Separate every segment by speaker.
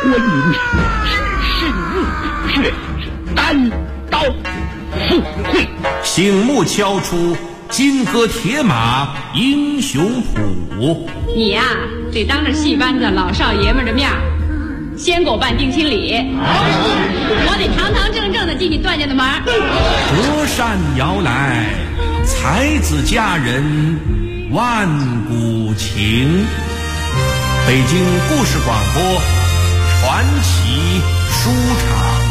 Speaker 1: 关云是日月单刀赴会，
Speaker 2: 醒目敲出金戈铁马英雄谱。
Speaker 3: 你呀，得当着戏班子老少爷们的面先给我办定亲礼，我得堂堂正正的进你段家的门。
Speaker 2: 隔山遥来，才子佳人万古情。北京故事广播传奇书场。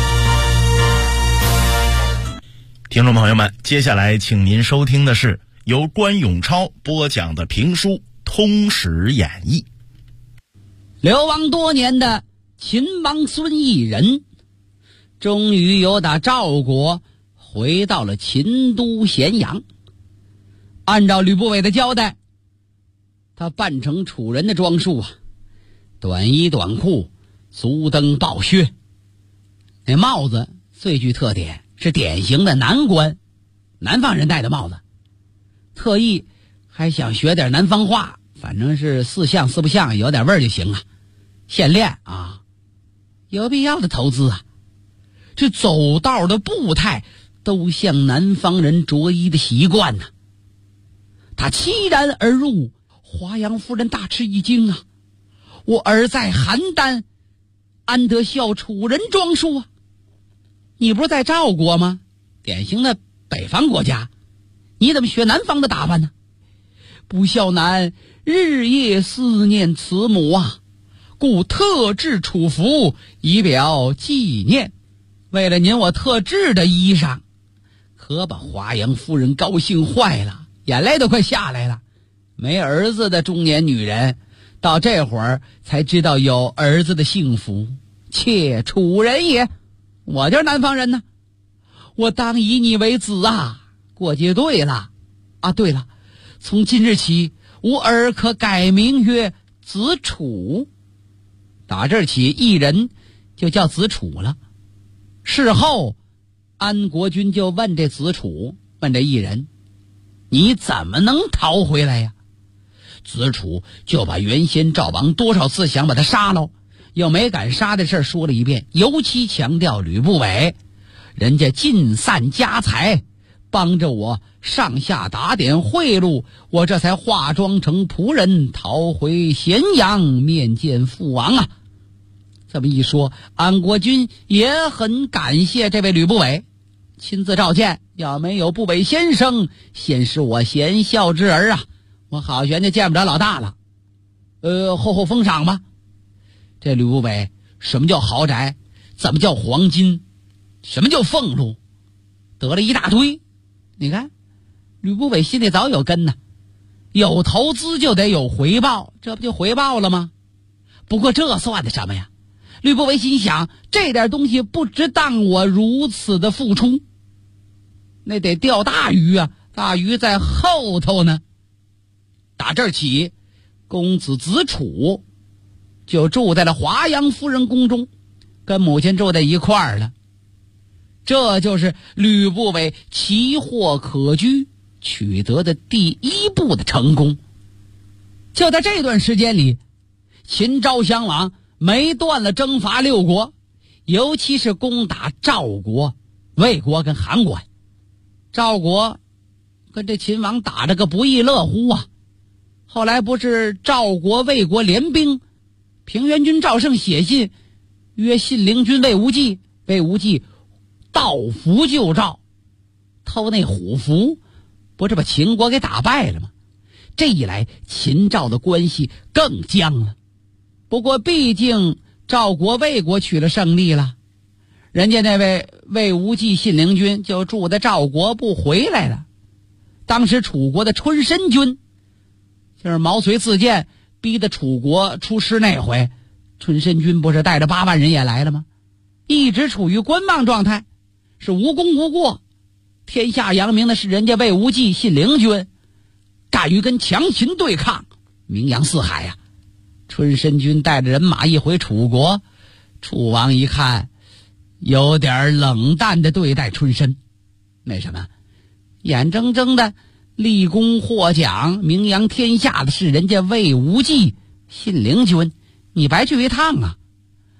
Speaker 4: 听众朋友们，接下来请您收听的是由关永超播讲的评书《通史演义》。
Speaker 5: 流亡多年的秦王孙异人，终于由打赵国回到了秦都咸阳。按照吕不韦的交代，他扮成楚人的装束啊，短衣短裤，足蹬抱靴。那帽子最具特点，是典型的南官，南方人戴的帽子。特意还想学点南方话，反正是四像四不像，有点味儿就行啊。现练啊，有必要的投资啊。这走道的步态都像南方人着衣的习惯呢。他凄然而入，华阳夫人大吃一惊啊！我儿在邯郸，安得效楚人装束啊？你不是在赵国吗？典型的北方国家，你怎么学南方的打扮呢？不孝男日夜思念慈母啊，故特制楚服以表纪念。为了您我特制的衣裳，可把华阳夫人高兴坏了，眼泪都快下来了。没儿子的中年女人，到这会儿才知道有儿子的幸福。妾楚人也，我就是南方人呢，我当以你为子啊。过节对了啊，对了，从今日起，吾儿可改名曰子楚。打这儿起，异人就叫子楚了。事后，安国君就问这子楚，问这异人，你怎么能逃回来呀？子楚就把原先赵王多少次想把他杀了又没敢杀的事说了一遍，尤其强调吕不韦，人家尽散家财，帮着我上下打点贿赂，我这才化妆成仆人逃回咸阳面见父王啊。这么一说，安国君也很感谢这位吕不韦，亲自召见，要没有不韦先生，先是我贤孝之儿啊，我好悬就见不着老大了。厚封赏吧。这吕不韦，什么叫豪宅？怎么叫黄金？什么叫俸禄？得了一大堆。你看，吕不韦心里早有根呢，有投资就得有回报，这不就回报了吗？不过这算的什么呀？吕不韦心想，这点东西不值当我如此的付出，那得钓大鱼啊，大鱼在后头呢。打这儿起，公子子楚就住在了华阳夫人宫中，跟母亲住在一块儿了。这就是吕不韦奇货可居取得的第一步的成功。就在这段时间里，秦昭襄王没断了征伐六国，尤其是攻打赵国、魏国跟韩国。赵国跟这秦王打着个不亦乐乎啊。后来不是赵国、魏国联兵，平原君赵胜写信约信陵君魏无忌，魏无忌盗符救赵，偷那虎符，不是把秦国给打败了吗？这一来，秦赵的关系更僵了。不过毕竟赵国、魏国取了胜利了，人家那位魏无忌、信陵君就住在赵国不回来了。当时楚国的春申君，就是毛遂自荐逼得楚国出师那回，春申君不是带着8万人也来了吗？一直处于观望状态，是无功无过。天下扬名的是人家魏无忌、信陵君，敢于跟强秦对抗，名扬四海呀。春申君带着人马一回楚国，楚王一看有点冷淡的对待春申。为什么？眼睁睁的立功获奖名扬天下的是人家魏无忌、信陵君，你白去一趟啊。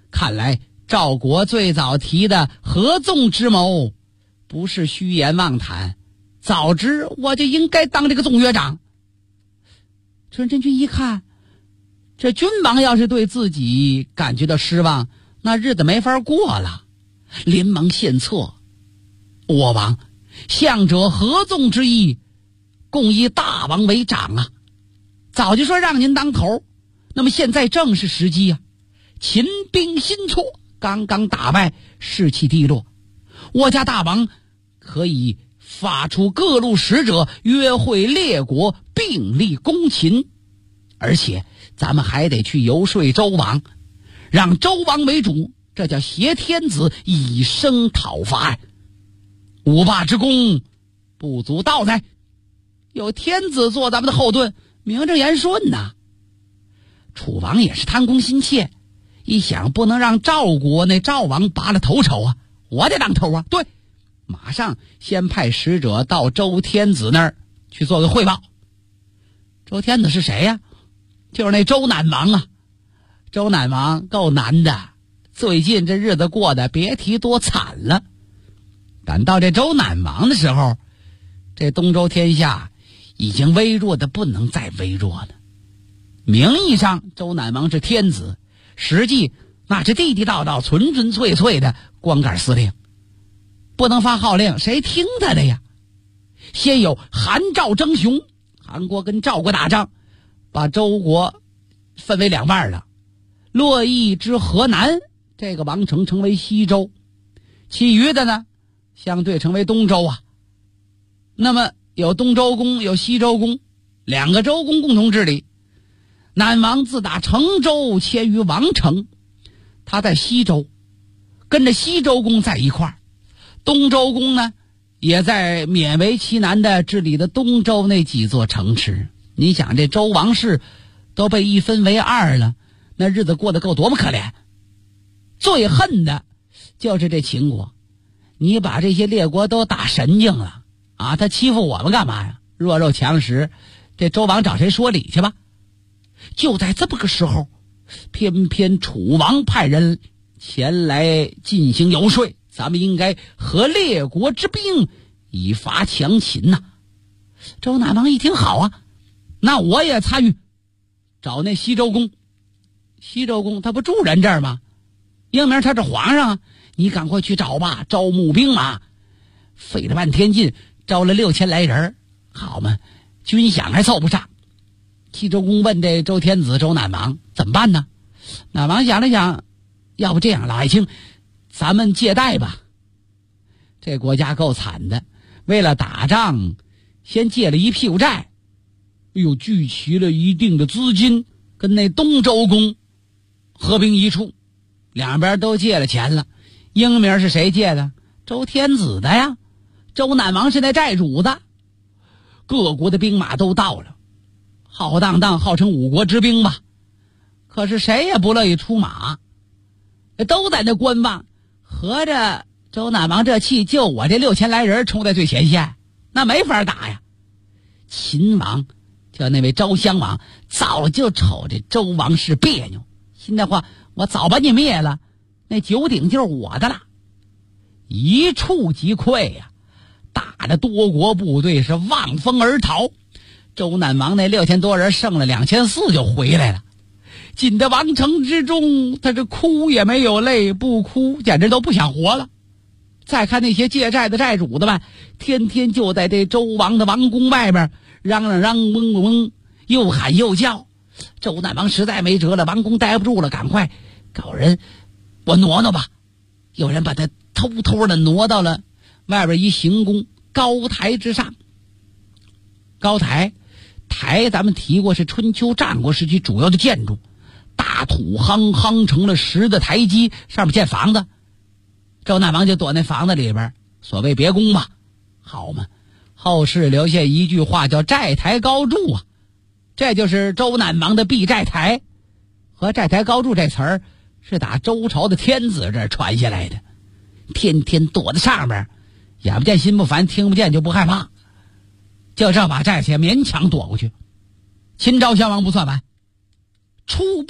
Speaker 5: 看来赵国最早提的合纵之谋不是虚言妄谈，早知我就应该当这个纵约长。春申君一看，这君王要是对自己感觉到失望，那日子没法过了，连忙献策。我王，向者合纵之意，共以大王为长啊！早就说让您当头，那么现在正是时机啊！秦兵新挫，刚刚打败，士气低落，我家大王可以发出各路使者，约会列国，并力攻秦。而且咱们还得去游说周王，让周王为主，这叫挟天子以生讨伐。吾霸之功不足道哉，有天子做咱们的后盾，名正言顺呐。楚王也是贪功心切，一想不能让赵国那赵王拔了头筹啊，我得当头啊。对，马上先派使者到周天子那儿去做个汇报。周天子是谁呀？就是那周赧王啊。周赧王够难的，最近这日子过得别提多惨了。赶到这周赧王的时候，这东周天下已经微弱的不能再微弱了。名义上周赧王是天子，实际那是地地道道纯纯粹粹的光杆司令，不能发号令，谁听他的呀？先有韩赵争雄，韩国跟赵国打仗，把周国分为两半了。洛邑之河南这个王城成为西周，其余的呢相对成为东周啊。那么有东周公有西周公，两个周公共同治理。赧王自打成周迁于王城，他在西周跟着西周公在一块儿，东周公呢也在勉为其难的治理的东周那几座城池。你想这周王室都被一分为二了，那日子过得够多么可怜。最恨的就是这秦国，你把这些列国都打神经了啊！他欺负我们干嘛呀？弱肉强食，这周王找谁说理去吧？就在这么个时候，偏偏楚王派人前来进行游说，咱们应该合列国之兵以伐强秦呐。周赧王一听好啊，那我也参与，找那西周公。西周公他不住人这儿吗？英明他是皇上啊，你赶快去找吧，招募兵马。费了半天劲，招了6000来人，好嘛，军饷还凑不上。西周公问这周天子周赧王怎么办呢？赧王想了想，要不这样，老爱卿，咱们借贷吧。这国家够惨的，为了打仗先借了一屁股债，又聚齐了一定的资金，跟那东周公合兵一处，两边都借了钱了。英明是谁借的？周天子的呀。周赧王是那债主子。各国的兵马都到了，浩荡荡号称5国之兵吧，可是谁也不乐意出马，都在那观望，合着周赧王这气，就我这6000来人冲在最前线，那没法打呀。秦王就那位昭襄王早就瞅着周王室别扭，心的话我早把你灭了，那九鼎就是我的了。一触即溃呀，打的多国部队是望风而逃。周赧王那6000多人剩了2400就回来了，进到王城之中，他这哭也没有泪，不哭简直都不想活了。再看那些借债的债主的们，天天就在这周王的王宫外边嚷嚷嚷嗡嗡，又喊又叫。周赧王实在没辙了，王宫待不住了，赶快搞人我挪挪吧。有人把他偷偷的挪到了外边一行宫高台之上。高台咱们提过是春秋战国时期主要的建筑，大土夯成了石的台基，上面建房子。周赧王就躲那房子里边，所谓别宫吧，好嘛，后世留下一句话叫债台高筑啊，这就是周赧王的避债台。和债台高筑这词儿是打周朝的天子这儿传下来的，天天躲在上面，眼不见心不烦，听不见就不害怕，就这把债钱勉强躲过去。秦昭襄王不算完，出兵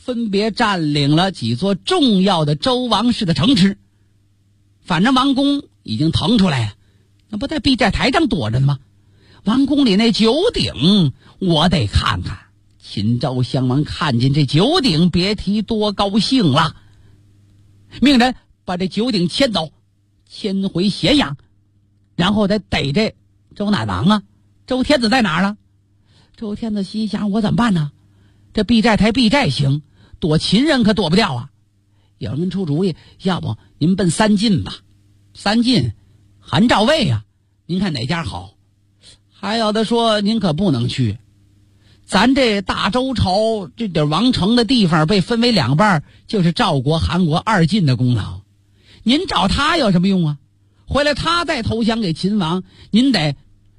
Speaker 5: 分别占领了几座重要的周王室的城池。反正王宫已经腾出来了，那不在避寨台上躲着呢吗？王宫里那九鼎我得看看。秦昭襄王看见这九鼎，别提多高兴了，命人把这九鼎牵走，牵回咸阳，然后再逮这周赧王啊。周天子在哪儿呢？周天子心想，我怎么办呢？这避寨台避寨行，躲秦人可躲不掉啊。有人出主意，要不您奔三晋吧，三晋韩赵魏啊，您看哪家好？还有的说您可不能去，咱这大周朝这点王城的地方被分为两半，就是赵国韩国二晋的功劳，您找他有什么用啊？回来他再投降给秦王，您得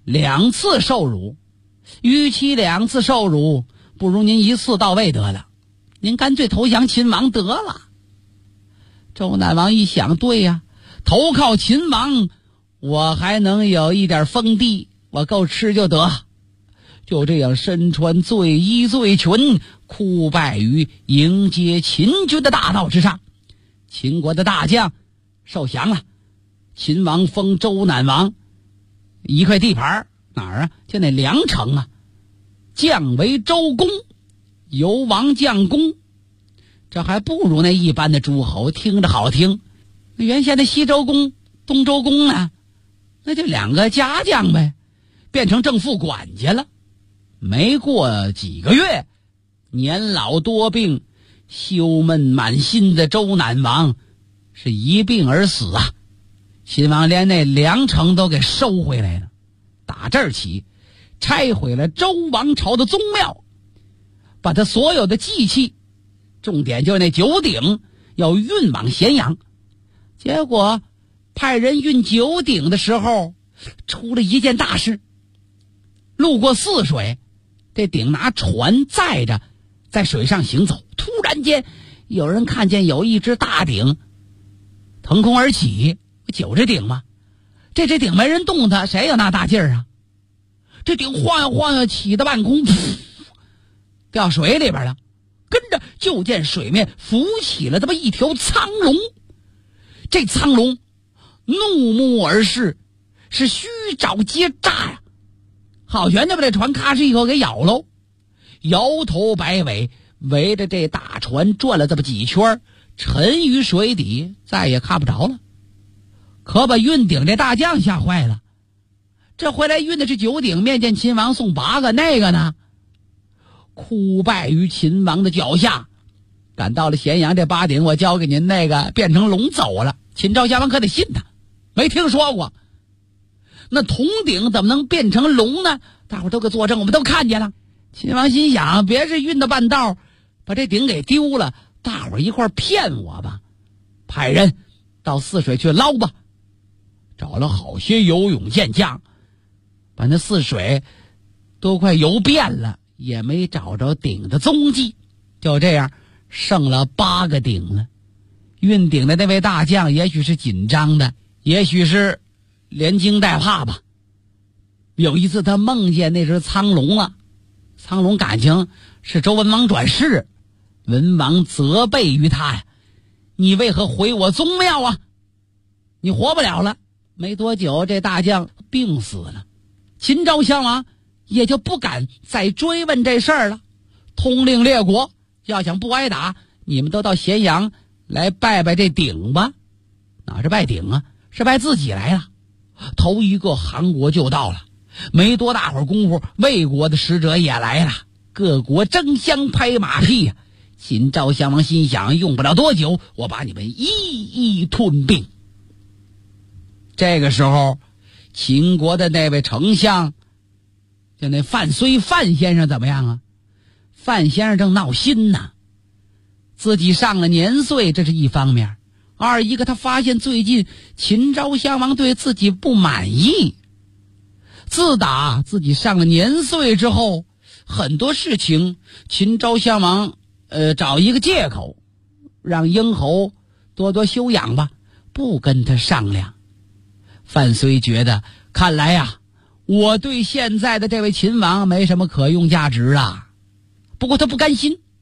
Speaker 5: 2次受辱，与其2次受辱，不如您1次到位得了，您干脆投降秦王得了。周赧王一想，对呀，投靠秦王我还能有一点封地，我够吃就得。就这样身穿罪衣罪裙，哭拜于迎接秦军的大道之上。秦国的大将受降了，秦王封周赧王一块地盘，哪儿啊？就那梁城啊，降为周公，由王将公。这还不如那一般的诸侯听着好听。原先的西周公东周公呢，那就2个家将呗，变成正副管家了。没过几个月，年老多病羞闷满心的周赧王是一病而死啊。秦王连那梁城都给收回来了，打这儿起拆毁了周王朝的宗庙，把他所有的祭器，重点就是那九鼎要运往咸阳。结果派人运九鼎的时候出了一件大事，路过泗水，这鼎拿船载着在水上行走，突然间有人看见有一只大鼎腾空而起。9只鼎吗？这鼎没人动它，谁有那大劲儿啊？这鼎晃悠晃悠起到半空，掉水里边了，跟着就见水面浮起了这么一条苍龙。这苍龙怒目而视，是须爪皆炸呀，好悬就把这船咔哧一口给咬喽，摇头摆尾围着这大船转了这么几圈，沉于水底，再也看不着了。可把运鼎这大将吓坏了，这回来运的是9鼎，面见秦王送8个，那个呢？哭拜于秦王的脚下。赶到了咸阳，这8鼎我交给您，那个变成龙走了。秦昭襄王可得信他，没听说过。那铜鼎怎么能变成龙呢？大伙都给作证，我们都看见了。秦王心想，别是运到半道把这鼎给丢了，大伙一块骗我吧，派人到泗水去捞吧。找了好些游泳健将，把那泗水都快游遍了，也没找着鼎的踪迹。就这样剩了8个鼎了。运鼎的那位大将也许是紧张的，也许是连惊带怕吧。有一次他梦见那只苍龙了，苍龙感情是周文王转世，文王责备于他呀，你为何毁我宗庙啊？你活不了了。没多久这大将病死了，秦昭襄王也就不敢再追问这事儿了，通令列国，要想不挨打，你们都到咸阳来拜拜这鼎吧。哪是拜鼎啊，是拜自己来了。头一个韩国就到了，没多大会儿功夫，魏国的使者也来了，各国争相拍马屁呀。秦昭襄王心想，用不了多久，我把你们一一吞并。这个时候，秦国的那位丞相，就那范睢范先生怎么样啊？范先生正闹心呢，自己上了年岁，这是一方面；二一个他发现最近秦昭襄王对自己不满意。自打自己上了年岁之后，很多事情秦昭襄王找一个借口，让婴侯多多休养吧，不跟他商量。范睢觉得，看来呀，我对现在的这位秦王没什么可用价值了。不过他不甘心，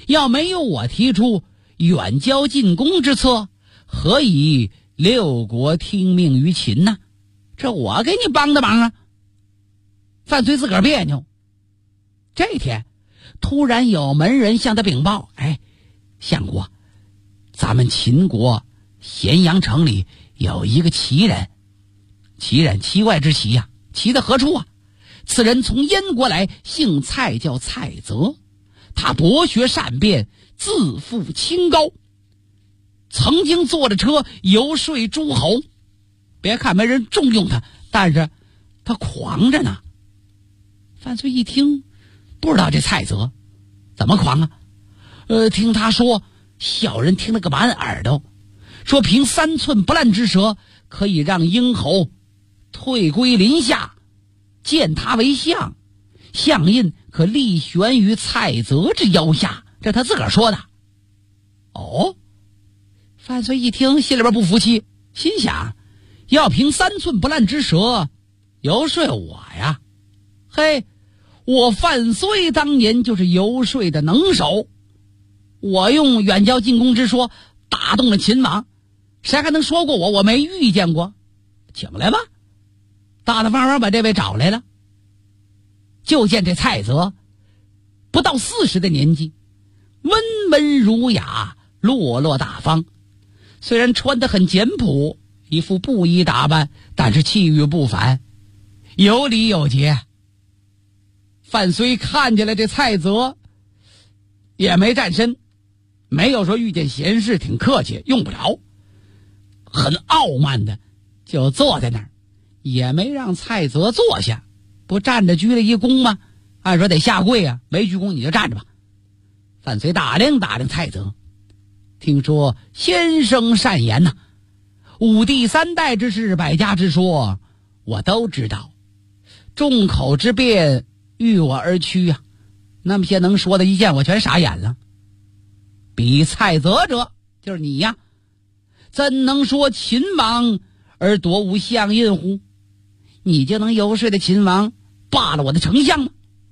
Speaker 5: 要没有我提出远交近攻之策，何以六国听命于秦呢？这我给你帮的忙啊！范睢自个儿别扭。这天突然有门人向他禀报，相国，咱们秦国咸阳城里有一个奇人，奇怪之奇呀，奇在何处啊？此人从燕国来，姓蔡，叫蔡泽，他博学善辩，自负清高，曾经坐着车游说诸侯。别看没人重用他，但是他狂着呢。范睢一听，不知道这蔡泽怎么狂啊？听他说，小人听了个满耳朵，说凭3寸不烂之舌，可以让殷侯退归临下，见他为相，相印可立悬于蔡泽之腰下。这他自个儿说的。哦，范睢一听，心里边不服气，心想，要凭3寸不烂之舌游说我呀？嘿，我范睢当年就是游说的能手，我用远交近攻之说打动了秦王，谁还能说过我没遇见过？请来吧。大大方方把这位找来了。就见这蔡泽不到40的年纪，温文儒雅，落落大方，虽然穿得很简朴，一副布衣打扮，但是气宇不凡，有礼有节。范睢看见了这蔡泽，也没站身，没有说遇见闲事挺客气，用不着，很傲慢的就坐在那儿，也没让蔡泽坐下，不站着鞠了一躬吗？按说得下跪啊，没鞠躬你就站着吧。范睢打量蔡泽，听说先生善言呐，5帝3代之事，百家之说，我都知道，众口之辩欲我而趋啊，那么些能说的一见我全傻眼了。比蔡泽者，就是你呀，怎能说秦王而夺无相印乎？你就能游说的秦王罢了我的丞相吗？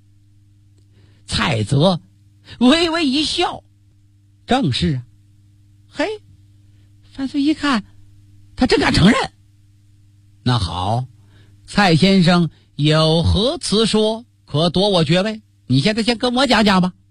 Speaker 5: 蔡泽微微一笑，正是啊。嘿，范睢一看，他真敢承认。那好，蔡先生有何辞说，可夺我爵位？你现在先跟我讲讲吧。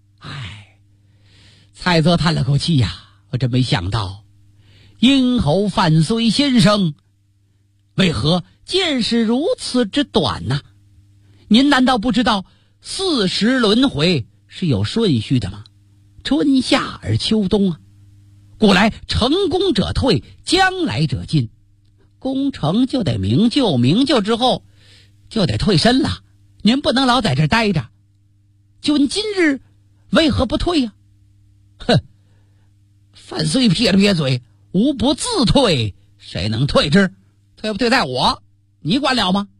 Speaker 5: 蔡泽叹了口气呀，我真没想到殷侯范睢先生为何见识如此之短呢？您难道不知道40轮回是有顺序的吗？春夏而秋冬啊，古来成功者退，将来者进，功成就得名就，名就之后就得退身了，您不能老在这待着。君今日为何不退呀？哼！范睢撇了撇嘴，吾不自退，谁能退之？退不退在我，你管了吗？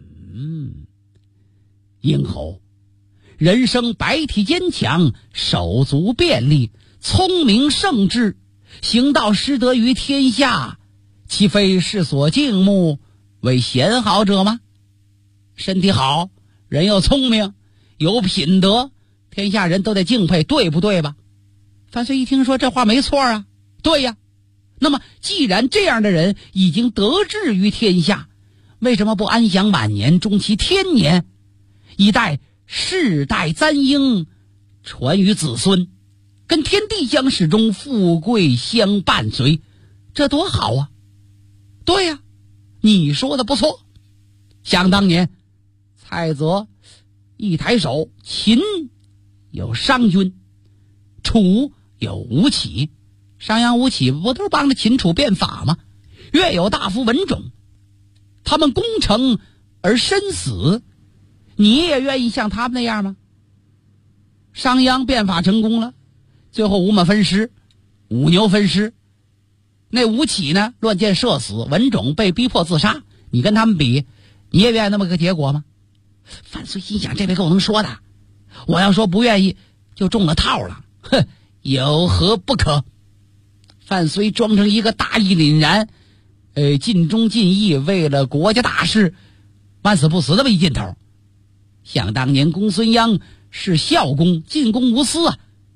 Speaker 5: 殷侯人生百体坚强，手足便利，聪明胜智，行道失德于天下，岂非世所敬慕，为贤好者吗？身体好，人又聪明，有品德，天下人都得敬佩，对不对吧？范睢一听说这话没错啊，对呀。那么既然这样的人已经得志于天下，为什么不安享晚年，终其天年，以待世代簪缨，传于子孙，跟天地相始终，富贵相伴随，这多好啊！对呀，你说的不错。想当年蔡泽一抬手，秦有商均，楚有吴起，商鞅吴起不都是帮着秦楚变法吗？越有大夫文种，他们攻城而身死，你也愿意像他们那样吗？商鞅变法成功了，最后五马分尸，五牛分尸。那吴起呢，乱箭射死，文种被逼迫自杀。你跟他们比，你也愿意那么个结果吗？范睢心想，这位够能说的，我要说不愿意就中了套了，哼，有何不可？范睢装成一个大义凛然，尽忠尽义，为了国家大事万死不死这么一劲头。想当年公孙鞅是孝公，进公无私啊，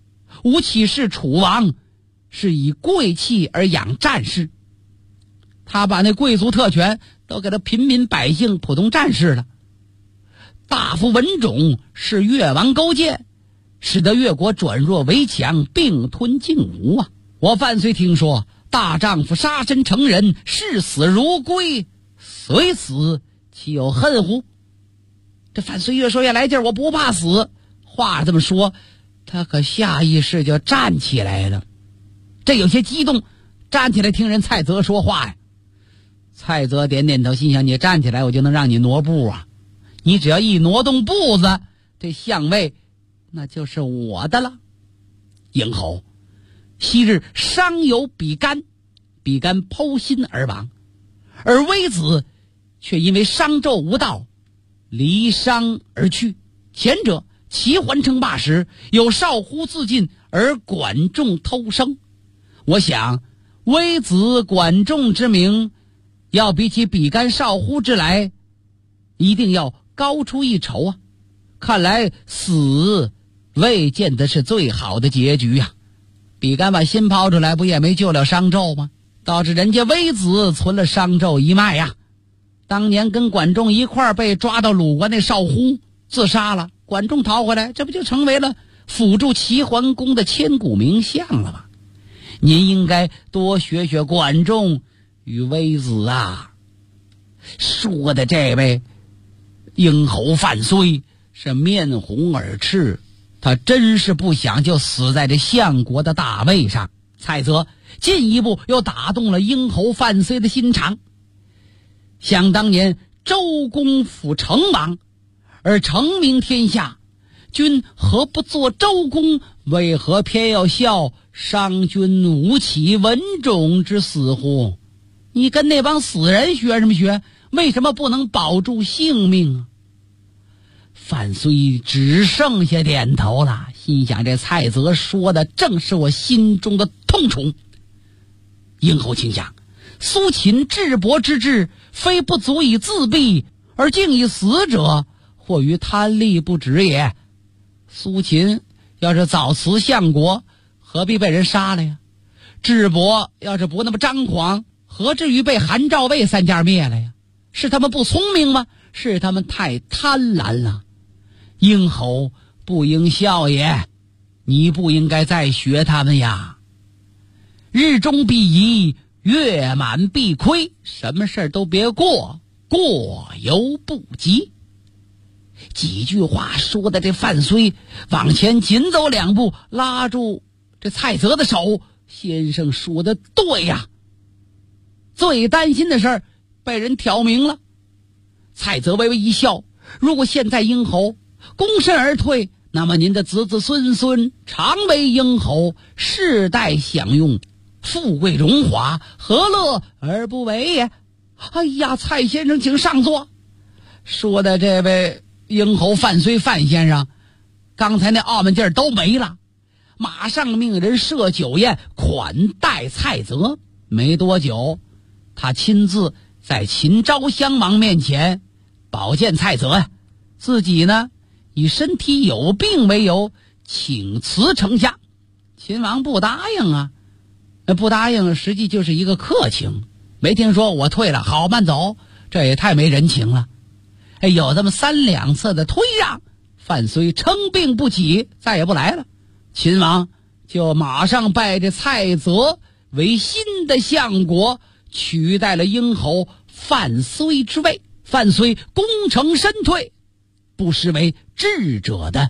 Speaker 5: 吴起是楚王，是以贵气而养战士，他把那贵族特权都给他平民百姓普通战士了。大夫文种是越王勾践，使得越国转弱为强，并吞晋吴啊！我范睢听说大丈夫杀身成仁，视死如归，虽死岂有恨乎？这范睢越说越来劲儿，我不怕死。话这么说，他可下意识就站起来了。这有些激动，站起来听人蔡泽说话呀。蔡泽点点头，心想：你站起来，我就能让你挪步啊！你只要一挪动步子，这相位那就是我的了。婴侯，昔日伤有比干，比干剖心而亡，而微子却因为商纣无道，离商而去。前者齐桓称霸时，有少乎自尽，而管仲偷生。我想微子管仲之名，要比起比干少乎之来，一定要高出一筹啊！看来死未见得是最好的结局啊！比干把心抛出来，不也没救了商纣吗？导致人家微子存了商纣一脉呀。当年跟管仲一块儿被抓到鲁国那少乎自杀了，管仲逃回来，这不就成为了辅助齐桓公的千古名相了吗？您应该多学学管仲与微子啊！说的这位婴侯范睢是面红耳赤，他真是不想就死在这相国的大位上。蔡泽进一步又打动了婴侯范睢的心肠。想当年周公辅成王，而成名天下，君何不做周公？为何偏要效商君吴起文种之死乎？你跟那帮死人学什么学？为什么不能保住性命啊？范睢只剩下点头了，心想这蔡泽说的正是我心中的痛楚。婴侯请想，苏秦智伯之志，非不足以自毙，而竟以死者，或于贪利不止也。苏秦要是早辞相国，何必被人杀了呀？智伯要是不那么张狂，何至于被韩赵魏三家灭了呀？是他们不聪明吗？是他们太贪婪了。婴侯不应笑也，你不应该再学他们呀。日中必移，月满必亏，什么事都别过，过犹不及。几句话说的这范睢往前紧走两步，拉住这蔡泽的手。先生说的对呀，最担心的事儿被人挑明了。蔡泽微微一笑，如果现在婴侯躬身而退，那么您的子子孙孙常为婴侯，世代享用富贵荣华，何乐而不为也？哎呀，蔡先生请上座。说的这位婴侯范睢范先生，刚才那傲慢劲儿都没了，马上命人设酒宴款待蔡泽。没多久，他亲自在秦昭襄王面前保荐蔡泽呀，自己呢以身体有病为由请辞城下。秦王不答应啊，不答应实际就是一个客情，没听说我退了，好慢走，这也太没人情了。有这么3两次的推让，范睢称病不起，再也不来了。秦王就马上拜这蔡泽为新的相国，取代了婴侯范睢之位。范睢功成身退，不失为智者的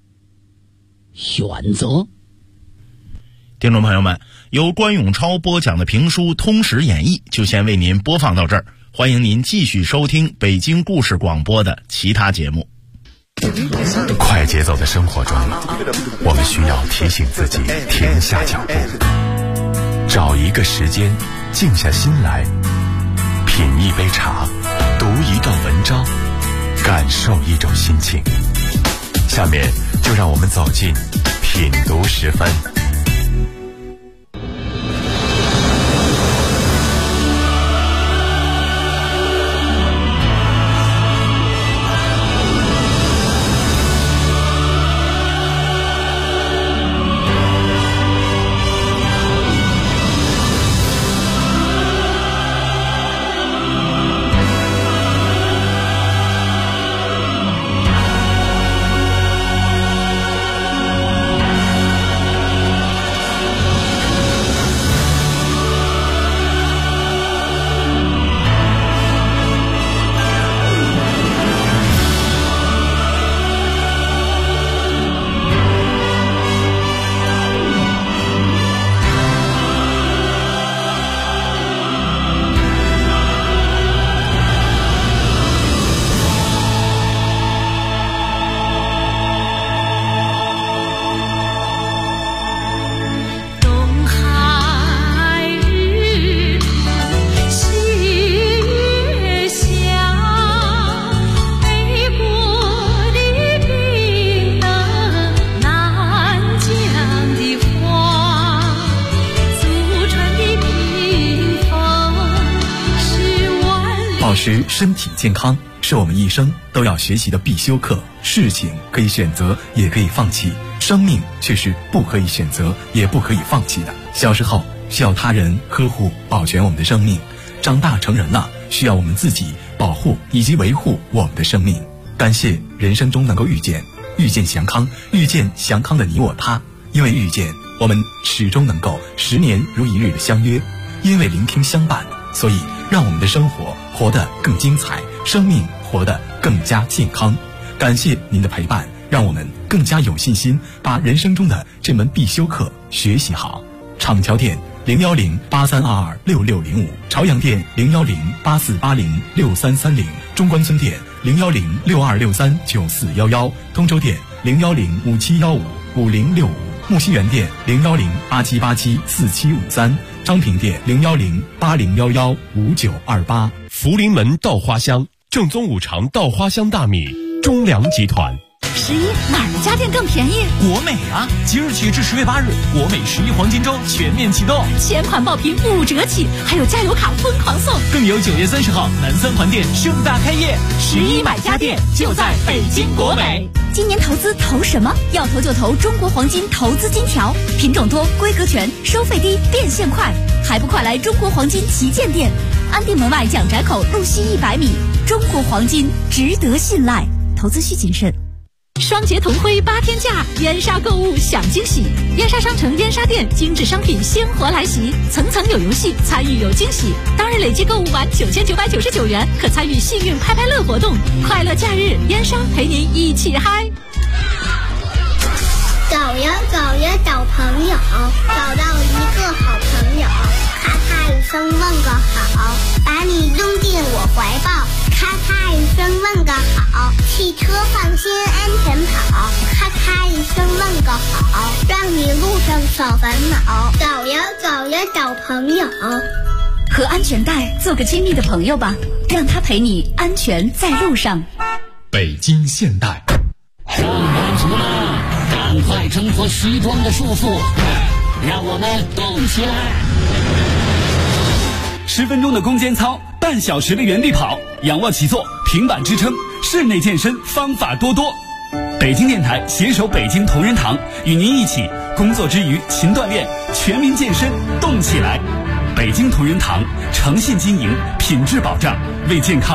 Speaker 5: 选择。
Speaker 4: 听众朋友们，由关永超播讲的评书《通史演义》就先为您播放到这儿，欢迎您继续收听北京故事广播的其他节目。
Speaker 6: 快节奏的生活中，我们需要提醒自己停下脚步，找一个时间静下心来，品一杯茶，读一段文章，感受一种心情。下面就让我们走进品读时分。
Speaker 7: 持身体健康是我们一生都要学习的必修课。事情可以选择，也可以放弃，生命却是不可以选择，也不可以放弃的。小时候需要他人呵护保全我们的生命，长大成人了需要我们自己保护以及维护我们的生命。感谢人生中能够遇见祥康，遇见祥康的你我他。因为遇见，我们始终能够10年如一日的相约；因为聆听相伴，所以让我们的生活活得更精彩，生命活得更加健康。感谢您的陪伴，让我们更加有信心把人生中的这门必修课学习好。厂桥店01083226605，朝阳店01084806330，中关村店01062639411，通州店01057155065，木樨园店01087874753，昌平店01080115928。
Speaker 6: 福临门稻花香，正宗五常稻花香大米，中粮集团。
Speaker 8: 11哪儿的家电更便宜？
Speaker 9: 国美啊！即日起至10月8日，国美11黄金周全面启动，
Speaker 8: 前款爆品5折起，还有加油卡疯狂送，
Speaker 9: 更有9月30号南三环店盛大开业。11买家电就在北京国美。
Speaker 8: 今年投资投什么？要投就投中国黄金投资金条，品种多，规格全，收费低，变现快，还不快来中国黄金旗舰店？安定门外蒋宅口路西100米，中国黄金值得信赖，投资需谨慎。双节同辉8天假，燕莎购物享惊喜。燕莎商城燕莎店精致商品鲜活来袭，层层有游戏，参与有惊喜。当日累计购物满9999元，可参与幸运拍拍乐活动。快乐假日，燕莎陪您一起嗨。
Speaker 10: 找呀找呀找朋友，找到一个好朋友，咔嚓一声问个好，把你拥进我怀抱。咔嚓一声问个好，汽车放心安全跑。咔嚓一声问个好，让你路上少烦恼。找呀找呀找朋友，
Speaker 8: 和安全带做个亲密的朋友吧，让他陪你安全在路上。
Speaker 6: 北京现代。
Speaker 11: 上班族们，赶快挣脱西装的束缚，让我们动起来。
Speaker 12: 10分钟的攻坚操，半小时的原地跑，仰卧起坐，平板支撑，室内健身方法多多。北京电台携手北京同仁堂，与您一起工作之余勤锻炼，全民健身动起来。北京同仁堂诚信经营，品质保障，为健康